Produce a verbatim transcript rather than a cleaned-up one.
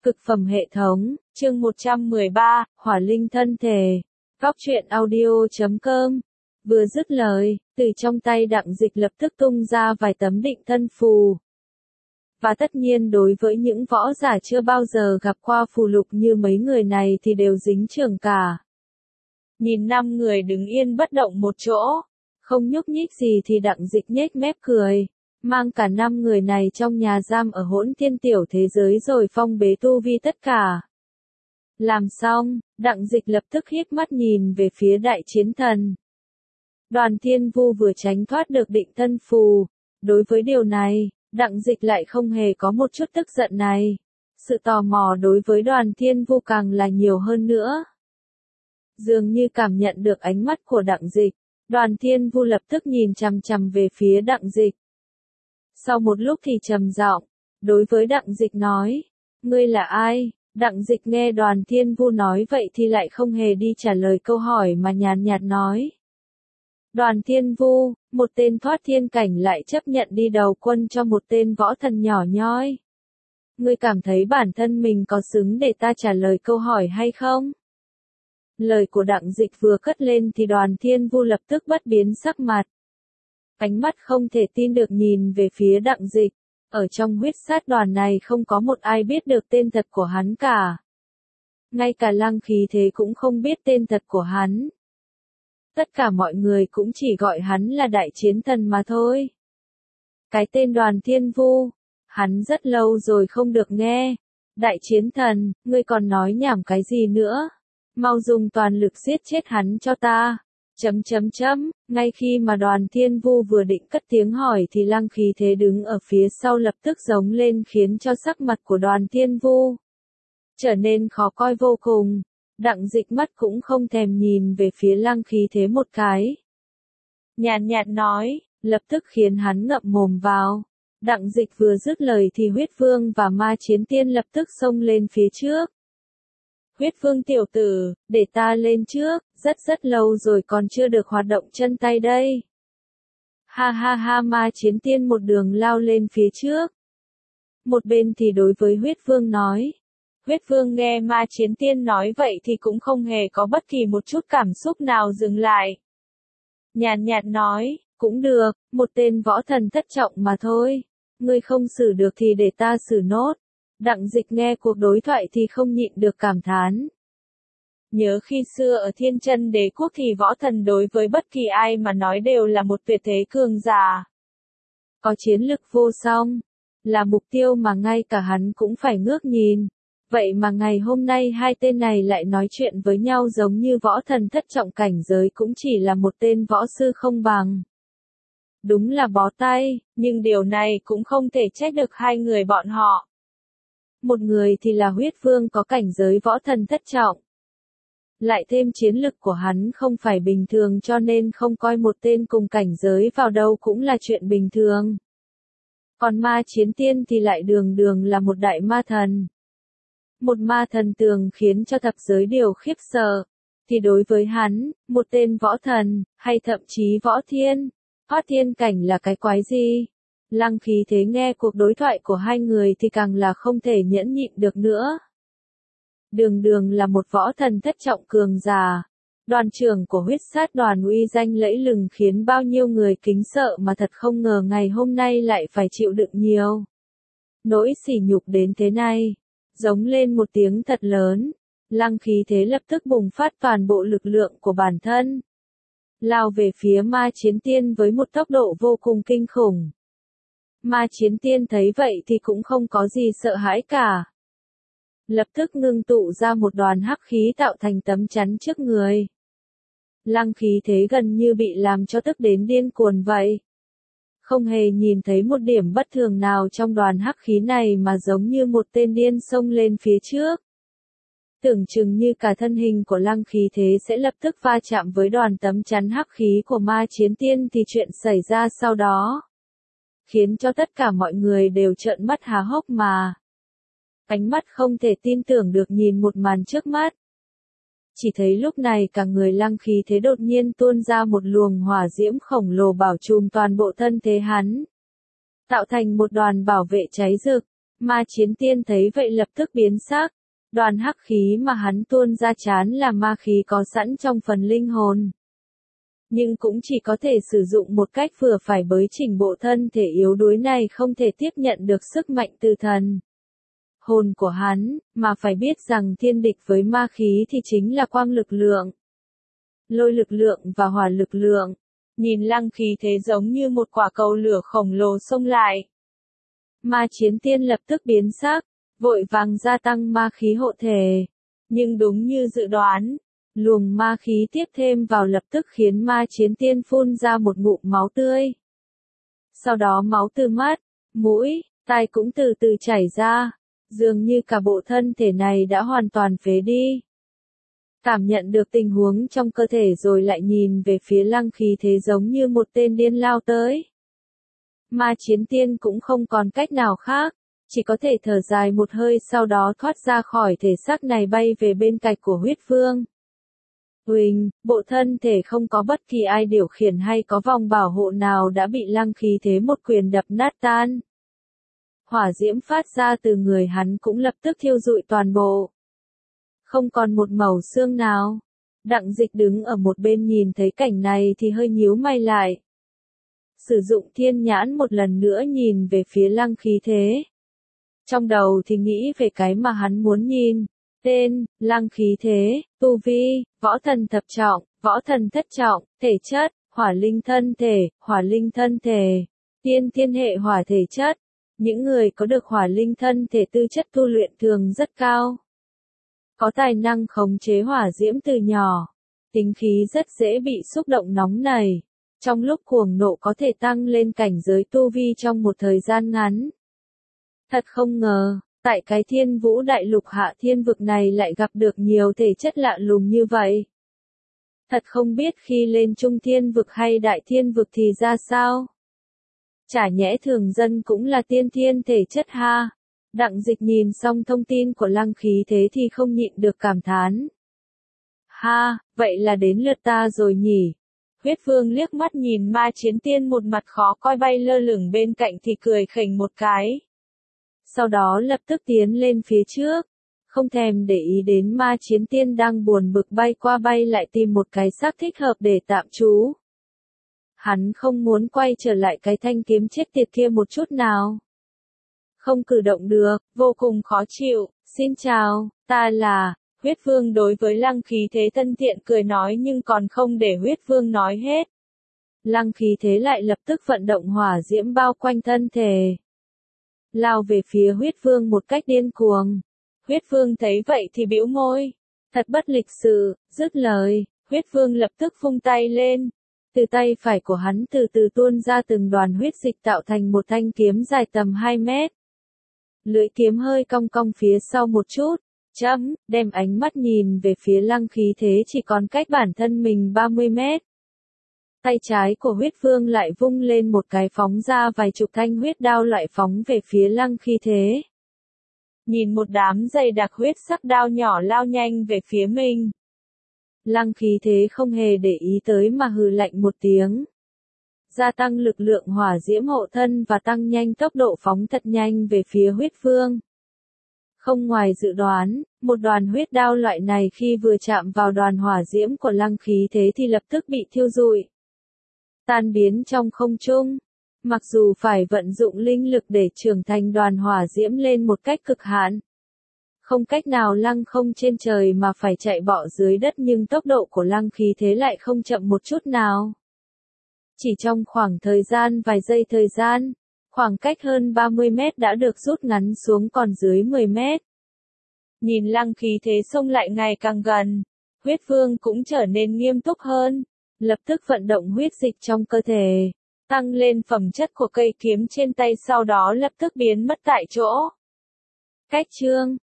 Cực phẩm hệ thống, chương một trăm mười ba, Hỏa linh thân thể. Góc truyện audio chấm com. Vừa dứt lời, từ trong tay Đặng Dịch lập tức tung ra vài tấm định thân phù. Và tất nhiên đối với những võ giả chưa bao giờ gặp qua phù lục như mấy người này thì đều dính chưởng cả. Nhìn năm người đứng yên bất động một chỗ, không nhúc nhích gì thì Đặng Dịch nhếch mép cười. Mang cả năm người này trong nhà giam ở hỗn thiên tiểu thế giới rồi phong bế tu vi tất cả. Làm xong, Đặng Dịch lập tức híp mắt nhìn về phía đại chiến thần. Đoàn Thiên Vu vừa tránh thoát được định thân phù. Đối với điều này, Đặng Dịch lại không hề có một chút tức giận này. Sự tò mò đối với Đoàn Thiên Vu càng là nhiều hơn nữa. Dường như cảm nhận được ánh mắt của Đặng Dịch, Đoàn Thiên Vu lập tức nhìn chằm chằm về phía Đặng Dịch. Sau một lúc thì trầm giọng, đối với Đặng Dịch nói, ngươi là ai? Đặng Dịch nghe Đoàn Thiên Vu nói vậy thì lại không hề đi trả lời câu hỏi mà nhàn nhạt nói. Đoàn Thiên Vu, một tên thoát thiên cảnh lại chấp nhận đi đầu quân cho một tên võ thần nhỏ nhoi. Ngươi cảm thấy bản thân mình có xứng để ta trả lời câu hỏi hay không? Lời của Đặng Dịch vừa cất lên thì Đoàn Thiên Vu lập tức bất biến sắc mặt. Ánh mắt không thể tin được nhìn về phía Đặng Dịch. Ở trong huyết sát đoàn này không có một ai biết được tên thật của hắn cả. Ngay cả Lăng Khí Thế cũng không biết tên thật của hắn. Tất cả mọi người cũng chỉ gọi hắn là đại chiến thần mà thôi. Cái tên Đoàn Thiên Vu, hắn rất lâu rồi không được nghe. Đại chiến thần, ngươi còn nói nhảm cái gì nữa? Mau dùng toàn lực giết chết hắn cho ta. Chấm chấm chấm, ngay khi mà Đoàn Thiên Vu vừa định cất tiếng hỏi thì Lăng Khí Thế đứng ở phía sau lập tức giống lên khiến cho sắc mặt của Đoàn Thiên Vu trở nên khó coi vô cùng. Đặng Dịch mắt cũng không thèm nhìn về phía Lăng Khí Thế một cái. Nhàn nhạt nói, lập tức khiến hắn ngậm mồm vào. Đặng Dịch vừa dứt lời thì Huyết Vương và Ma Chiến Tiên lập tức xông lên phía trước. Huyết Vương tiểu tử, để ta lên trước, rất rất lâu rồi còn chưa được hoạt động chân tay đây. Ha ha ha, Ma Chiến Tiên một đường lao lên phía trước. Một bên thì đối với Huyết Vương nói. Huyết Vương nghe Ma Chiến Tiên nói vậy thì cũng không hề có bất kỳ một chút cảm xúc nào dừng lại. Nhàn nhạt nói, cũng được, một tên võ thần thất trọng mà thôi. Ngươi không xử được thì để ta xử nốt. Đặng Dịch nghe cuộc đối thoại thì không nhịn được cảm thán. Nhớ khi xưa ở Thiên Chân Đế quốc thì võ thần đối với bất kỳ ai mà nói đều là một tuyệt thế cường giả. Có chiến lực vô song, là mục tiêu mà ngay cả hắn cũng phải ngước nhìn. Vậy mà ngày hôm nay hai tên này lại nói chuyện với nhau giống như võ thần thất trọng cảnh giới cũng chỉ là một tên võ sư không bằng. Đúng là bó tay, nhưng điều này cũng không thể trách được hai người bọn họ. Một người thì là Huyết Vương có cảnh giới võ thần thất trọng. Lại thêm chiến lực của hắn không phải bình thường cho nên không coi một tên cùng cảnh giới vào đâu cũng là chuyện bình thường. Còn Ma Chiến Tiên thì lại đường đường là một đại ma thần. Một ma thần tường khiến cho thập giới đều khiếp sợ. Thì đối với hắn, một tên võ thần, hay thậm chí võ thiên, thoát thiên cảnh là cái quái gì? Lăng Khí Thế nghe cuộc đối thoại của hai người thì càng là không thể nhẫn nhịn được nữa. Đường đường là một võ thần thất trọng cường giả. Đoàn trưởng của huyết sát đoàn uy danh lẫy lừng khiến bao nhiêu người kính sợ mà thật không ngờ ngày hôm nay lại phải chịu đựng nhiều. Nỗi sỉ nhục đến thế này. Giống lên một tiếng thật lớn. Lăng Khí Thế lập tức bùng phát toàn bộ lực lượng của bản thân. Lao về phía Ma Chiến Tiên với một tốc độ vô cùng kinh khủng. Ma Chiến Tiên thấy vậy thì cũng không có gì sợ hãi cả. Lập tức ngưng tụ ra một đoàn hắc khí tạo thành tấm chắn trước người. Lăng Khí Thế gần như bị làm cho tức đến điên cuồng vậy. Không hề nhìn thấy một điểm bất thường nào trong đoàn hắc khí này mà giống như một tên điên xông lên phía trước. Tưởng chừng như cả thân hình của Lăng Khí Thế sẽ lập tức va chạm với đoàn tấm chắn hắc khí của Ma Chiến Tiên thì chuyện xảy ra sau đó khiến cho tất cả mọi người đều trợn mắt há hốc mà. Ánh mắt không thể tin tưởng được nhìn một màn trước mắt. Chỉ thấy lúc này cả người Lăng Khí Thế đột nhiên tuôn ra một luồng hỏa diễm khổng lồ bảo trùm toàn bộ thân thế hắn. Tạo thành một đoàn bảo vệ cháy rực. Ma Chiến Tiên thấy vậy lập tức biến sắc. Đoàn hắc khí mà hắn tuôn ra chán là ma khí có sẵn trong phần linh hồn. Nhưng cũng chỉ có thể sử dụng một cách vừa phải bởi trình bộ thân thể yếu đuối này không thể tiếp nhận được sức mạnh từ thần hồn của hắn, mà phải biết rằng thiên địch với ma khí thì chính là quang lực lượng, lôi lực lượng và hỏa lực lượng. Nhìn Lăng Khí Thế giống như một quả cầu lửa khổng lồ xông lại. Ma Chiến Tiên lập tức biến sắc, vội vàng gia tăng ma khí hộ thể. Nhưng đúng như dự đoán, luồng ma khí tiếp thêm vào lập tức khiến Ma Chiến Tiên phun ra một ngụm máu tươi. Sau đó máu từ mắt, mũi, tai cũng từ từ chảy ra, dường như cả bộ thân thể này đã hoàn toàn phế đi. Cảm nhận được tình huống trong cơ thể rồi lại nhìn về phía Lăng Khí Thế giống như một tên điên lao tới. Ma Chiến Tiên cũng không còn cách nào khác, chỉ có thể thở dài một hơi sau đó thoát ra khỏi thể xác này bay về bên cạnh của Huyết Vương. Huỳnh, bộ thân thể không có bất kỳ ai điều khiển hay có vòng bảo hộ nào đã bị Lăng Khí Thế một quyền đập nát tan. Hỏa diễm phát ra từ người hắn cũng lập tức thiêu rụi toàn bộ. Không còn một mẩu xương nào. Đặng Dịch đứng ở một bên nhìn thấy cảnh này thì hơi nhíu mày lại. Sử dụng thiên nhãn một lần nữa nhìn về phía Lăng Khí Thế. Trong đầu thì nghĩ về cái mà hắn muốn nhìn. Tên, Lăng Khí Thế, tu vi, võ thần thập trọng, võ thần thất trọng, thể chất, hỏa linh thân thể, hỏa linh thân thể, tiên thiên hệ hỏa thể chất. Những người có được hỏa linh thân thể tư chất tu luyện thường rất cao. Có tài năng khống chế hỏa diễm từ nhỏ. Tính khí rất dễ bị xúc động nóng nảy. Trong lúc cuồng nộ có thể tăng lên cảnh giới tu vi trong một thời gian ngắn. Thật không ngờ, tại cái Thiên Vũ Đại Lục Hạ Thiên Vực này lại gặp được nhiều thể chất lạ lùng như vậy. Thật không biết khi lên Trung Thiên Vực hay Đại Thiên Vực thì ra sao. Chả nhẽ thường dân cũng là tiên thiên thể chất ha. Đặng Dịch nhìn xong thông tin của Lăng Khí Thế thì không nhịn được cảm thán. Ha, vậy là đến lượt ta rồi nhỉ. Huyết Vương liếc mắt nhìn Ma Chiến Tiên một mặt khó coi bay lơ lửng bên cạnh thì cười khỉnh một cái. Sau đó lập tức tiến lên phía trước. Không thèm để ý đến Ma Chiến Tiên đang buồn bực bay qua bay lại tìm một cái xác thích hợp để tạm trú. Hắn không muốn quay trở lại cái thanh kiếm chết tiệt kia một chút nào. Không cử động được, vô cùng khó chịu. Xin chào, ta là... Huyết Vương đối với Lăng Khí Thế thân thiện cười nói nhưng còn không để Huyết Vương nói hết. Lăng Khí Thế lại lập tức vận động hỏa diễm bao quanh thân thể. Lao về phía Huyết Vương một cách điên cuồng. Huyết Vương thấy vậy thì bĩu môi. Thật bất lịch sự, dứt lời, Huyết Vương lập tức vung tay lên. Từ tay phải của hắn từ từ tuôn ra từng đoàn huyết dịch tạo thành một thanh kiếm dài tầm hai mét. Lưỡi kiếm hơi cong cong phía sau một chút. Chấm, đem ánh mắt nhìn về phía Lăng Khí Thế chỉ còn cách bản thân mình ba mươi mét. Tay trái của Huyết Vương lại vung lên một cái phóng ra vài chục thanh huyết đao loại phóng về phía Lăng Khí Thế. Nhìn một đám dày đặc huyết sắc đao nhỏ lao nhanh về phía mình. Lăng Khí Thế không hề để ý tới mà hừ lạnh một tiếng. Gia tăng lực lượng hỏa diễm hộ thân và tăng nhanh tốc độ phóng thật nhanh về phía Huyết Vương. Không ngoài dự đoán, một đoàn huyết đao loại này khi vừa chạm vào đoàn hỏa diễm của Lăng Khí Thế thì lập tức bị thiêu rụi. Tan biến trong không trung. Mặc dù phải vận dụng linh lực để trưởng thành đoàn hỏa diễm lên một cách cực hạn. Không cách nào lăng không trên trời mà phải chạy bọ dưới đất nhưng tốc độ của Lăng Khí Thế lại không chậm một chút nào. Chỉ trong khoảng thời gian vài giây thời gian. Khoảng cách hơn ba mươi mét đã được rút ngắn xuống còn dưới mười mét. Nhìn Lăng Khí Thế xông lại ngày càng gần, Huyết Vương cũng trở nên nghiêm túc hơn, lập tức vận động huyết dịch trong cơ thể, tăng lên phẩm chất của cây kiếm trên tay sau đó lập tức biến mất tại chỗ. Cách chương